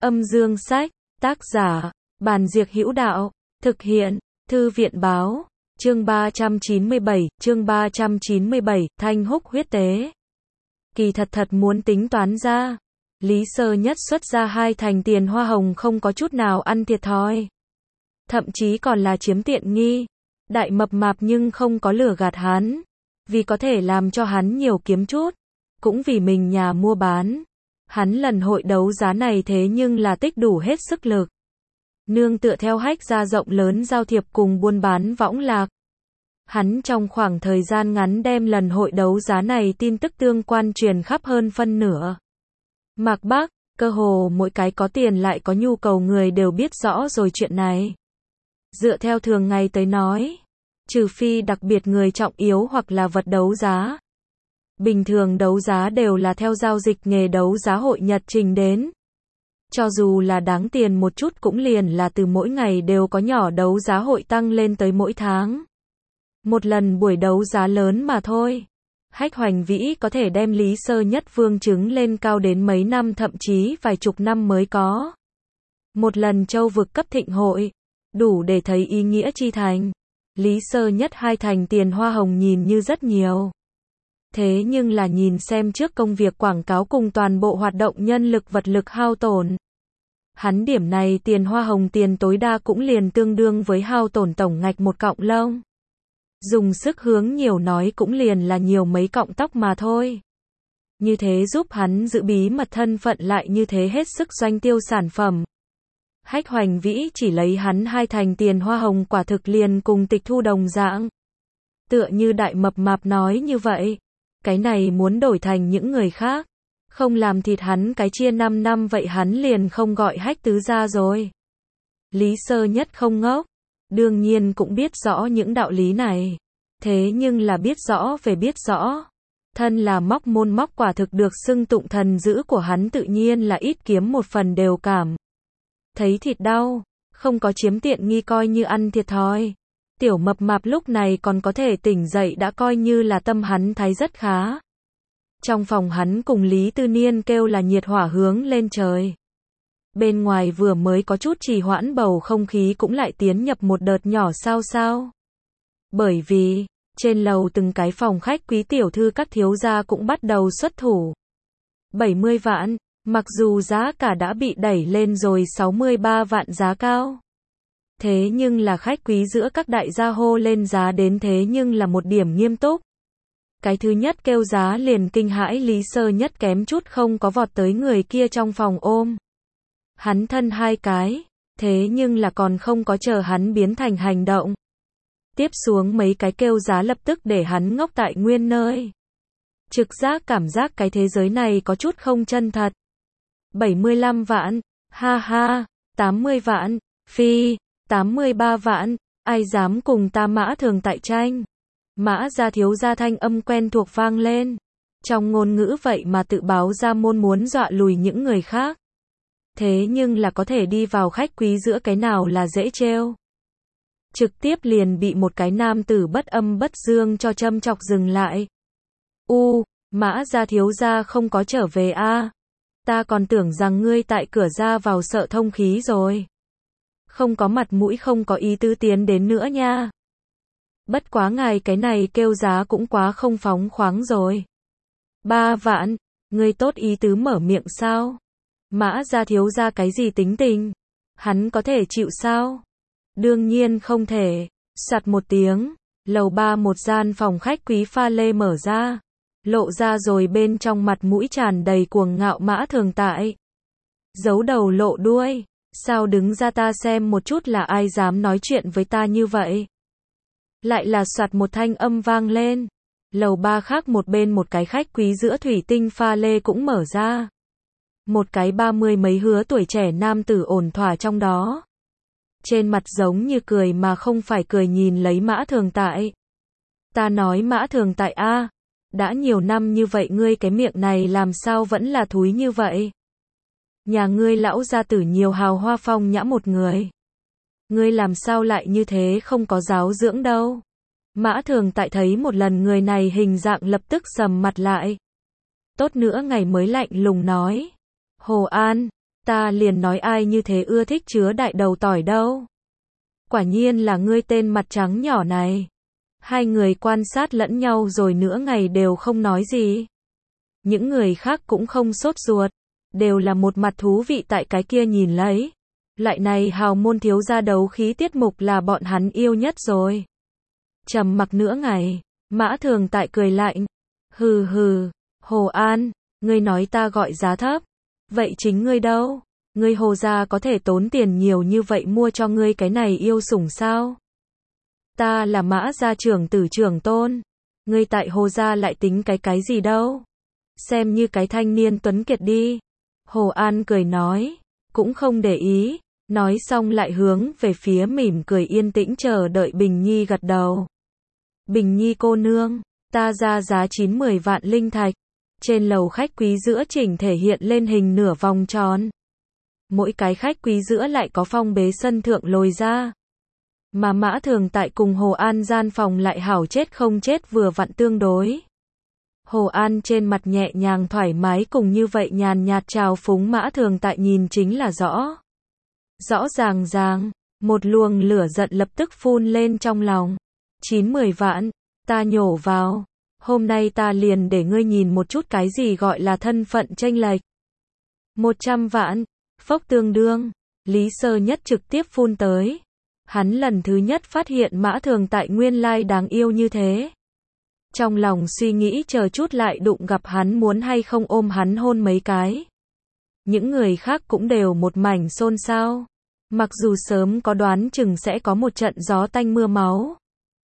Âm dương sách, tác giả, Bàn Diệc Hữu Đạo, thực hiện, Thư viện báo, chương 397, Thanh Húc huyết tế. Kỳ thật muốn tính toán ra, Lý Sơ Nhất xuất ra 2 thành tiền hoa hồng không có chút nào ăn thiệt thòi. Thậm chí còn là chiếm tiện nghi. Đại mập mạp nhưng không có lừa gạt hắn, vì có thể làm cho hắn nhiều kiếm chút, cũng vì mình nhà mua bán. Hắn lần hội đấu giá này thế nhưng là tích đủ hết sức lực. Nương tựa theo hách gia rộng lớn giao thiệp cùng buôn bán võng lạc. Hắn trong khoảng thời gian ngắn đem lần hội đấu giá này tin tức tương quan truyền khắp hơn phân nửa Mạc Bắc, cơ hồ mỗi cái có tiền lại có nhu cầu người đều biết rõ rồi chuyện này. Dựa theo thường ngày tới nói, trừ phi đặc biệt người trọng yếu hoặc là vật đấu giá. Bình thường đấu giá đều là theo giao dịch nghề đấu giá hội nhật trình đến. Cho dù là đáng tiền một chút cũng liền là từ mỗi ngày đều có nhỏ đấu giá hội tăng lên tới mỗi tháng. Một lần buổi đấu giá lớn mà thôi. Hách Hoành Vĩ có thể đem Lý Sơ Nhất vương chứng lên cao đến mấy năm thậm chí vài chục năm mới có. Một lần châu vực cấp thịnh hội, đủ để thấy ý nghĩa chi thành. Lý Sơ Nhất 2 thành tiền hoa hồng nhìn như rất nhiều. Thế nhưng là nhìn xem trước công việc quảng cáo cùng toàn bộ hoạt động nhân lực vật lực hao tổn. Hắn điểm này tiền hoa hồng tiền tối đa cũng liền tương đương với hao tổn tổng ngạch một cọng lông. Dùng sức hướng nhiều nói cũng liền là nhiều mấy cọng tóc mà thôi. Như thế giúp hắn giữ bí mật thân phận lại như thế hết sức doanh tiêu sản phẩm. Hách Hoành Vĩ chỉ lấy hắn 2 thành tiền hoa hồng quả thực liền cùng tịch thu đồng dạng. Tựa như đại mập mạp nói như vậy. Cái này muốn đổi thành những người khác. Không làm thịt hắn cái chia 5 năm vậy hắn liền không gọi Hách tứ gia rồi. Lý Sơ Nhất không ngốc. Đương nhiên cũng biết rõ những đạo lý này. Thế nhưng là biết rõ về biết rõ. Thân là móc môn móc quả thực được xưng tụng thần dữ của hắn tự nhiên là ít kiếm một phần đều cảm. Thấy thịt đau, không có chiếm tiện nghi coi như ăn thiệt thòi. Tiểu mập mạp lúc này còn có thể tỉnh dậy đã coi như là tâm hắn thấy rất khá. Trong phòng hắn cùng Lý Tư Niên kêu là nhiệt hỏa hướng lên trời. Bên ngoài vừa mới có chút trì hoãn bầu không khí cũng lại tiến nhập một đợt nhỏ sao sao. Bởi vì, trên lầu từng cái phòng khách quý tiểu thư các thiếu gia cũng bắt đầu xuất thủ. 70 vạn, mặc dù giá cả đã bị đẩy lên rồi 63 vạn giá cao. Thế nhưng là khách quý giữa các đại gia hô lên giá đến thế nhưng là một điểm nghiêm túc. Cái thứ nhất kêu giá liền kinh hãi Lý Sơ Nhất kém chút không có vọt tới người kia trong phòng ôm. Hắn thân 2 cái, thế nhưng là còn không có chờ hắn biến thành hành động. Tiếp xuống mấy cái kêu giá lập tức để hắn ngốc tại nguyên nơi. Trực giác cảm giác cái thế giới này có chút không chân thật. 75 vạn, ha ha, 80 vạn, phi, 83 vạn, ai dám cùng ta Mã Thường tại tranh. Mã gia thiếu gia thanh âm quen thuộc vang lên. Trong ngôn ngữ vậy mà tự báo ra môn muốn dọa lùi những người khác. Thế nhưng là có thể đi vào khách quý giữa cái nào là dễ trêu. Trực tiếp liền bị một cái nam tử bất âm bất dương cho châm chọc dừng lại. Mã gia thiếu gia không có trở về a. Ta còn tưởng rằng ngươi tại cửa ra vào sợ thông khí rồi. Không có mặt mũi không có ý tứ tiến đến nữa nha. Bất quá ngài cái này kêu giá cũng quá không phóng khoáng rồi. 3 vạn, ngươi tốt ý tứ mở miệng sao? Mã gia thiếu gia cái gì tính tình? Hắn có thể chịu sao? Đương nhiên không thể. Sạt một tiếng, lầu 3 một gian phòng khách quý pha lê mở ra. Lộ ra rồi bên trong mặt mũi tràn đầy cuồng ngạo Mã Thường tại. Giấu đầu lộ đuôi. Sao đứng ra ta xem một chút là ai dám nói chuyện với ta như vậy? Lại là soạt một thanh âm vang lên. Lầu 3 khác một bên một cái khách quý giữa thủy tinh pha lê cũng mở ra. Một cái 30 mấy hứa tuổi trẻ nam tử ổn thỏa trong đó. Trên mặt giống như cười mà không phải cười nhìn lấy Mã Thường tại. Ta nói Mã Thường tại a, đã nhiều năm như vậy ngươi cái miệng này làm sao vẫn là thúi như vậy? Nhà ngươi lão gia tử nhiều hào hoa phong nhã một người. Ngươi làm sao lại như thế không có giáo dưỡng đâu. Mã Thường tại thấy một lần người này hình dạng lập tức sầm mặt lại. Tốt nữa ngày mới lạnh lùng nói. Hồ An, Ta liền nói ai như thế ưa thích chứa đại đầu tỏi đâu. Quả nhiên là ngươi tên mặt trắng nhỏ này. Hai người quan sát lẫn nhau rồi nửa ngày đều không nói gì. Những người khác cũng không sốt ruột, đều là một mặt thú vị tại cái kia nhìn lấy. Loại này hào môn thiếu gia đấu khí tiết mục là bọn hắn yêu nhất rồi. Trầm mặc nửa ngày, Mã Thường Tại cười lạnh. Hừ hừ, Hồ An, ngươi nói ta gọi giá thấp. Vậy chính ngươi đâu? Ngươi Hồ gia có thể tốn tiền nhiều như vậy mua cho ngươi cái này yêu sủng sao? Ta là Mã gia trưởng tử trưởng tôn. Ngươi tại Hồ gia lại tính cái gì đâu? Xem như cái thanh niên tuấn kiệt đi. Hồ An cười nói, cũng không để ý. Nói xong lại hướng về phía mỉm cười yên tĩnh chờ đợi Bình Nhi gật đầu. Bình Nhi cô nương, ta ra giá 9-10 vạn linh thạch. Trên lầu khách quý giữa chỉnh thể hiện lên hình nửa vòng tròn. Mỗi cái khách quý giữa lại có phong bế sân thượng lồi ra. Mà Mã Thường Tại cùng Hồ An gian phòng lại hảo chết không chết vừa vặn tương đối. Hồ An trên mặt nhẹ nhàng thoải mái cùng như vậy nhàn nhạt chào phúng Mã Thường Tại nhìn chính là rõ. Rõ ràng, một luồng lửa giận lập tức phun lên trong lòng. 9-10 vạn, ta nhổ vào. Hôm nay ta liền để ngươi nhìn một chút cái gì gọi là thân phận chênh lệch. 100 vạn, phốc tương đương, Lý Sơ Nhất trực tiếp phun tới. Hắn lần thứ nhất phát hiện Mã Thường Tại nguyên lai đáng yêu như thế. Trong lòng suy nghĩ chờ chút lại đụng gặp hắn muốn hay không ôm hắn hôn mấy cái. Những người khác cũng đều một mảnh xôn xao. Mặc dù sớm có đoán chừng sẽ có một trận gió tanh mưa máu.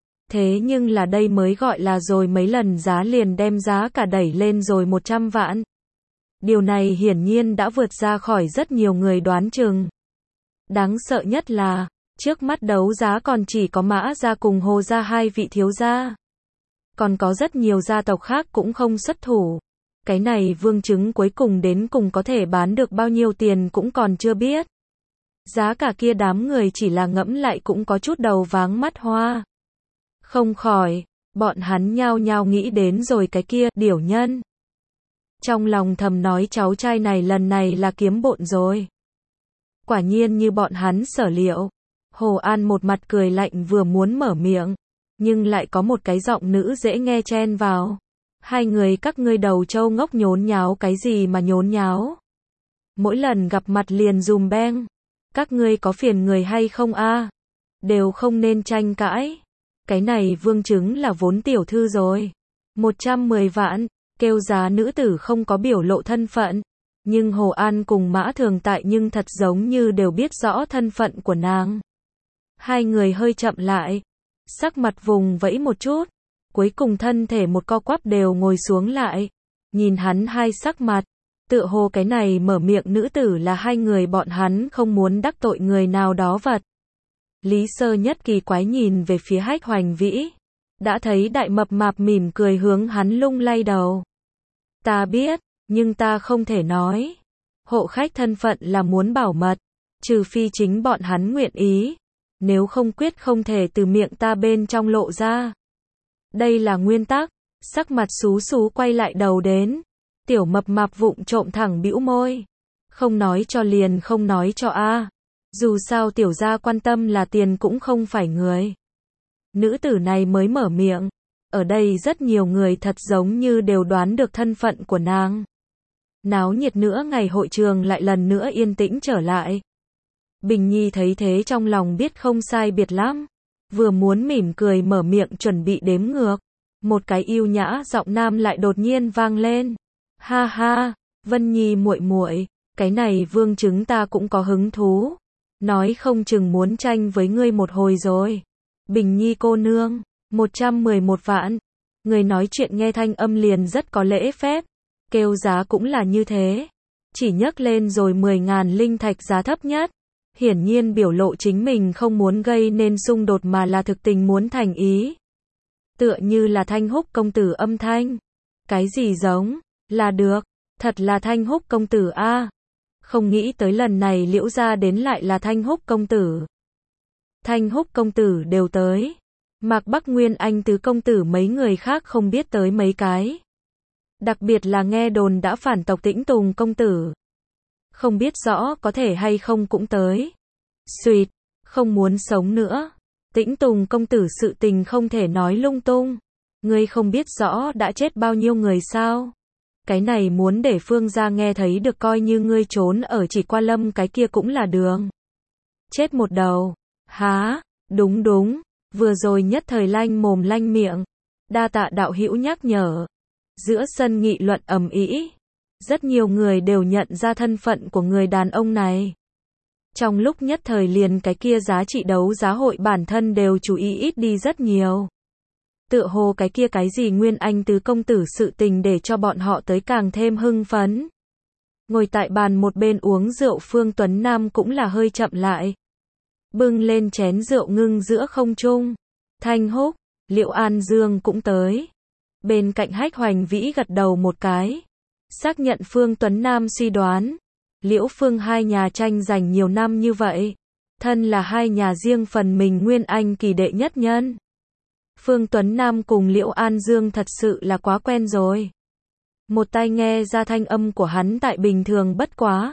Thế nhưng là đây mới gọi là rồi mấy lần giá liền đem giá cả đẩy lên rồi 100 vạn. Điều này hiển nhiên đã vượt ra khỏi rất nhiều người đoán chừng. Đáng sợ nhất là, trước mắt đấu giá còn chỉ có Mã gia cùng Hồ gia hai vị thiếu gia. Còn có rất nhiều gia tộc khác cũng không xuất thủ. Cái này vương chứng cuối cùng đến cùng có thể bán được bao nhiêu tiền cũng còn chưa biết. Giá cả kia đám người chỉ là ngẫm lại cũng có chút đầu váng mắt hoa. Không khỏi, bọn hắn nhao nhao nghĩ đến rồi cái kia, điểu nhân. Trong lòng thầm nói cháu trai này lần này là kiếm bộn rồi. Quả nhiên như bọn hắn sở liệu. Hồ An một mặt cười lạnh vừa muốn mở miệng. Nhưng lại có một cái giọng nữ dễ nghe chen vào. Hai người các ngươi đầu trâu ngốc nhốn nháo cái gì mà nhốn nháo. Mỗi lần gặp mặt liền dùm beng. Các ngươi có phiền người hay không a? Đều không nên tranh cãi. Cái này vương chứng là vốn tiểu thư rồi. 110 vạn, kêu giá nữ tử không có biểu lộ thân phận. Nhưng Hồ An cùng Mã Thường Tại nhưng thật giống như đều biết rõ thân phận của nàng. Hai người hơi chậm lại. Sắc mặt vùng vẫy một chút. Cuối cùng thân thể một co quắp đều ngồi xuống lại. Nhìn hắn hai sắc mặt. Tựa hồ cái này mở miệng nữ tử là hai người bọn hắn không muốn đắc tội người nào đó vật. Lý Sơ Nhất kỳ quái nhìn về phía Hách Hoành Vĩ. Đã thấy đại mập mạp mỉm cười hướng hắn lung lay đầu. Ta biết, nhưng ta không thể nói. Hộ khách thân phận là muốn bảo mật. Trừ phi chính bọn hắn nguyện ý. Nếu không quyết không thể từ miệng ta bên trong lộ ra. Đây là nguyên tắc. Sắc mặt xú xú quay lại đầu đến. Tiểu mập mạp vụng trộm thẳng bĩu môi. Không nói cho liền không nói cho a. Dù sao tiểu gia quan tâm là tiền cũng không phải người. Nữ tử này mới mở miệng. Ở đây rất nhiều người thật giống như đều đoán được thân phận của nàng. Náo nhiệt nữa ngày hội trường lại lần nữa yên tĩnh trở lại. Bình Nhi thấy thế trong lòng biết không sai biệt lắm. Vừa muốn mỉm cười mở miệng chuẩn bị đếm ngược. Một cái yêu nhã giọng nam lại đột nhiên vang lên. Ha ha, Vân Nhi muội muội, cái này vương chứng ta cũng có hứng thú. Nói không chừng muốn tranh với ngươi một hồi rồi. Bình Nhi cô nương, 111 vạn. Người nói chuyện nghe thanh âm liền rất có lễ phép. Kêu giá cũng là như thế. Chỉ nhấc lên rồi 10.000 linh thạch giá thấp nhất. Hiển nhiên biểu lộ chính mình không muốn gây nên xung đột mà là thực tình muốn thành ý. Tựa như là Thanh Húc công tử âm thanh. Cái gì giống, là được, thật là Thanh Húc công tử a. Không nghĩ tới lần này Liễu gia đến lại là Thanh Húc công tử. Thanh Húc công tử đều tới. Mạc Bắc Nguyên Anh tứ công tử mấy người khác không biết tới mấy cái. Đặc biệt là nghe đồn đã phản tộc Tĩnh Tùng công tử. Không biết rõ có thể hay không cũng tới. Xuyệt, không muốn sống nữa. Tĩnh Tùng công tử sự tình không thể nói lung tung. Ngươi không biết rõ đã chết bao nhiêu người sao? Cái này muốn để Phương gia nghe thấy được coi như ngươi trốn ở Chỉ Qua Lâm cái kia cũng là đường. Chết một đầu. Há, đúng đúng, vừa rồi nhất thời lanh mồm lanh miệng. Đa tạ đạo hữu nhắc nhở. Giữa sân nghị luận ầm ĩ. Rất nhiều người đều nhận ra thân phận của người đàn ông này. Trong lúc nhất thời liền cái kia giá trị đấu giá hội bản thân đều chú ý ít đi rất nhiều. Tựa hồ cái kia cái gì Nguyên Anh tứ công tử sự tình để cho bọn họ tới càng thêm hưng phấn. Ngồi tại bàn một bên uống rượu Phương Tuấn Nam cũng là hơi chậm lại. Bưng lên chén rượu ngưng giữa không trung. Thanh Húc, Liệu An Dương cũng tới. Bên cạnh Hách Hoành Vĩ gật đầu một cái. Xác nhận Phương Tuấn Nam suy đoán. Liễu Phương hai nhà tranh giành nhiều năm như vậy. Thân là hai nhà riêng phần mình Nguyên Anh kỳ đệ nhất nhân. Phương Tuấn Nam cùng Liễu An Dương thật sự là quá quen rồi. Một tai nghe ra thanh âm của hắn tại bình thường bất quá.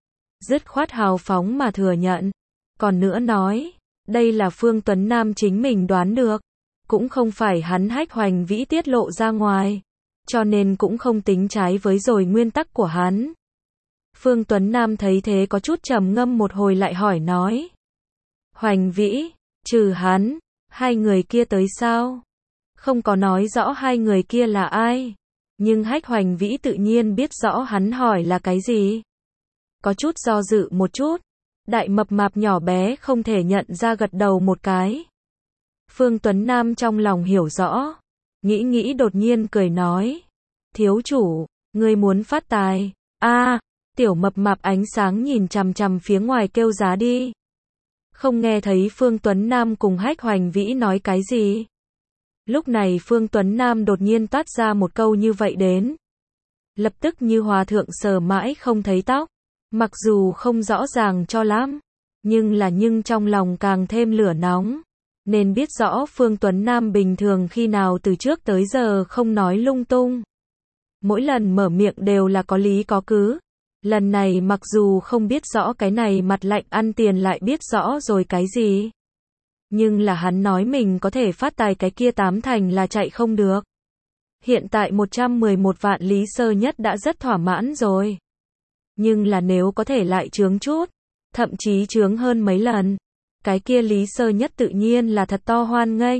Dứt khoát hào phóng mà thừa nhận. Còn nữa nói, đây là Phương Tuấn Nam chính mình đoán được. Cũng không phải hắn Hách Hoành Vĩ tiết lộ ra ngoài. Cho nên cũng không tính trái với rồi nguyên tắc của hắn. Phương Tuấn Nam thấy thế có chút trầm ngâm một hồi lại hỏi nói. Hoành Vĩ, trừ hắn, hai người kia tới sao? Không có nói rõ hai người kia là ai. Nhưng Hách Hoành Vĩ tự nhiên biết rõ hắn hỏi là cái gì. Có chút do dự một chút. Đại mập mạp nhỏ bé không thể nhận ra gật đầu một cái. Phương Tuấn Nam trong lòng hiểu rõ. Nghĩ đột nhiên cười nói. Thiếu chủ, ngươi muốn phát tài. Tiểu mập mạp ánh sáng nhìn chằm chằm phía ngoài kêu giá đi. Không nghe thấy Phương Tuấn Nam cùng Hách Hoành Vĩ nói cái gì. Lúc này Phương Tuấn Nam đột nhiên toát ra một câu như vậy đến. Lập tức như hòa thượng sờ mãi không thấy tóc. Mặc dù không rõ ràng cho lắm. Nhưng trong lòng càng thêm lửa nóng. Nên biết rõ Phương Tuấn Nam bình thường khi nào từ trước tới giờ không nói lung tung. Mỗi lần mở miệng đều là có lý có cứ. Lần này mặc dù không biết rõ cái này mặt lạnh ăn tiền lại biết rõ rồi cái gì. Nhưng là hắn nói mình có thể phát tài cái kia tám thành là chạy không được. Hiện tại 111 vạn Lý Sơ Nhất đã rất thỏa mãn rồi. Nhưng là nếu có thể lại chướng chút, thậm chí chướng hơn mấy lần, cái kia Lý Sơ Nhất tự nhiên là thật to hoan nghênh.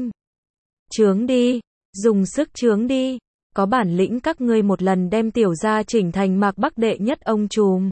Chướng đi, dùng sức chướng đi. Có bản lĩnh các ngươi một lần đem tiểu gia chỉnh thành Mạc Bắc đệ nhất ông trùm.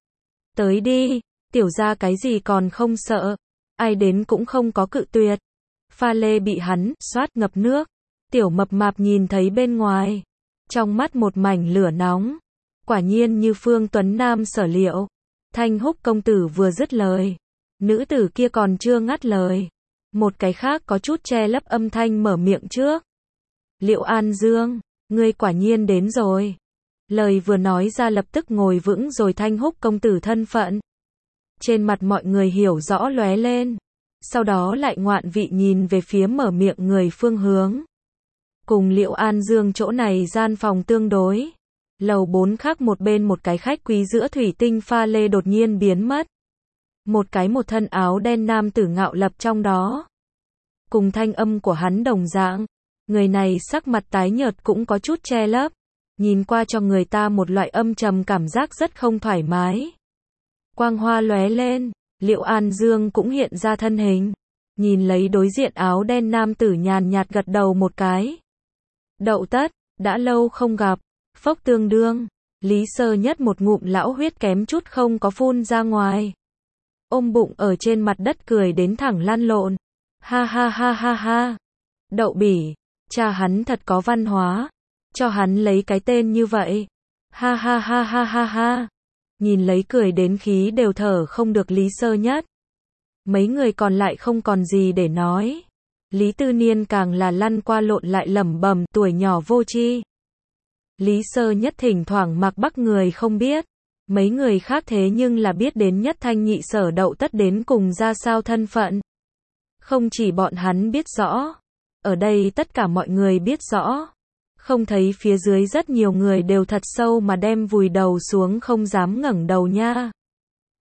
Tới đi, tiểu gia cái gì còn không sợ. Ai đến cũng không có cự tuyệt. Pha lê bị hắn xoát ngập nước. Tiểu mập mạp nhìn thấy bên ngoài. Trong mắt một mảnh lửa nóng. Quả nhiên như Phương Tuấn Nam sở liệu. Thanh Húc công tử vừa dứt lời. Nữ tử kia còn chưa ngắt lời. Một cái khác có chút che lấp âm thanh mở miệng trước. Liệu An Dương, ngươi quả nhiên đến rồi. Lời vừa nói ra lập tức ngồi vững rồi Thanh Húc công tử thân phận. Trên mặt mọi người hiểu rõ lóe lên. Sau đó lại ngoạn vị nhìn về phía mở miệng người phương hướng. Cùng Liệu An Dương chỗ này gian phòng tương đối. Lầu 4 khác một bên một cái khách quý giữa thủy tinh pha lê đột nhiên biến mất. Một thân áo đen nam tử ngạo lập trong đó. Cùng thanh âm của hắn đồng dạng. Người này sắc mặt tái nhợt cũng có chút che lấp. Nhìn qua cho người ta một loại âm trầm cảm giác rất không thoải mái. Quang hoa lóe lên. Liệu An Dương cũng hiện ra thân hình. Nhìn lấy đối diện áo đen nam tử nhàn nhạt gật đầu một cái. Đậu Tất, đã lâu không gặp. Phốc tương đương. Lý Sơ Nhất một ngụm lão huyết kém chút không có phun ra ngoài. Ôm bụng ở trên mặt đất cười đến thẳng lăn lộn. Ha ha ha ha ha. Đậu Bỉ, cha hắn thật có văn hóa. Cho hắn lấy cái tên như vậy. Ha ha ha ha ha ha. Nhìn lấy cười đến khí đều thở không được Lý Sơ Nhất. Mấy người còn lại không còn gì để nói. Lý Tư Niên càng là lăn qua lộn lại lẩm bẩm tuổi nhỏ vô tri. Lý Sơ Nhất thỉnh thoảng Mạc Bắc người không biết. Mấy người khác thế nhưng là biết đến Nhất Thanh Nhị Sở Đậu Tất đến cùng ra sao thân phận. Không chỉ bọn hắn biết rõ. Ở đây tất cả mọi người biết rõ. Không thấy phía dưới rất nhiều người đều thật sâu mà đem vùi đầu xuống không dám ngẩng đầu nha.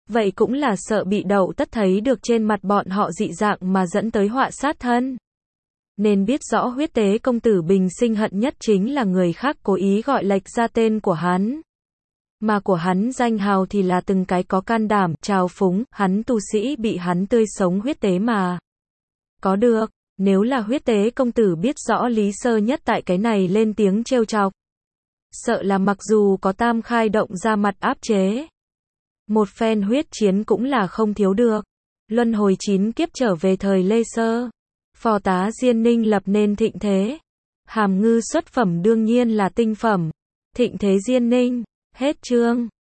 Vậy cũng là sợ bị Đậu Tất thấy được trên mặt bọn họ dị dạng mà dẫn tới họa sát thân. Nên biết rõ huyết tế công tử bình sinh hận nhất chính là người khác cố ý gọi lệch ra tên của hắn. Mà của hắn danh hào thì là từng cái có can đảm, trào phúng, hắn tu sĩ bị hắn tươi sống huyết tế mà. Có được, nếu là huyết tế công tử biết rõ Lý Sơ Nhất tại cái này lên tiếng trêu chọc. Sợ là mặc dù có Tam Khai động ra mặt áp chế. Một phen huyết chiến cũng là không thiếu được. Luân hồi 9 kiếp trở về thời Lê Sơ. Phò tá Diên Ninh lập nên thịnh thế. Hàm Ngư xuất phẩm đương nhiên là tinh phẩm. Thịnh thế Diên Ninh. Hết chương.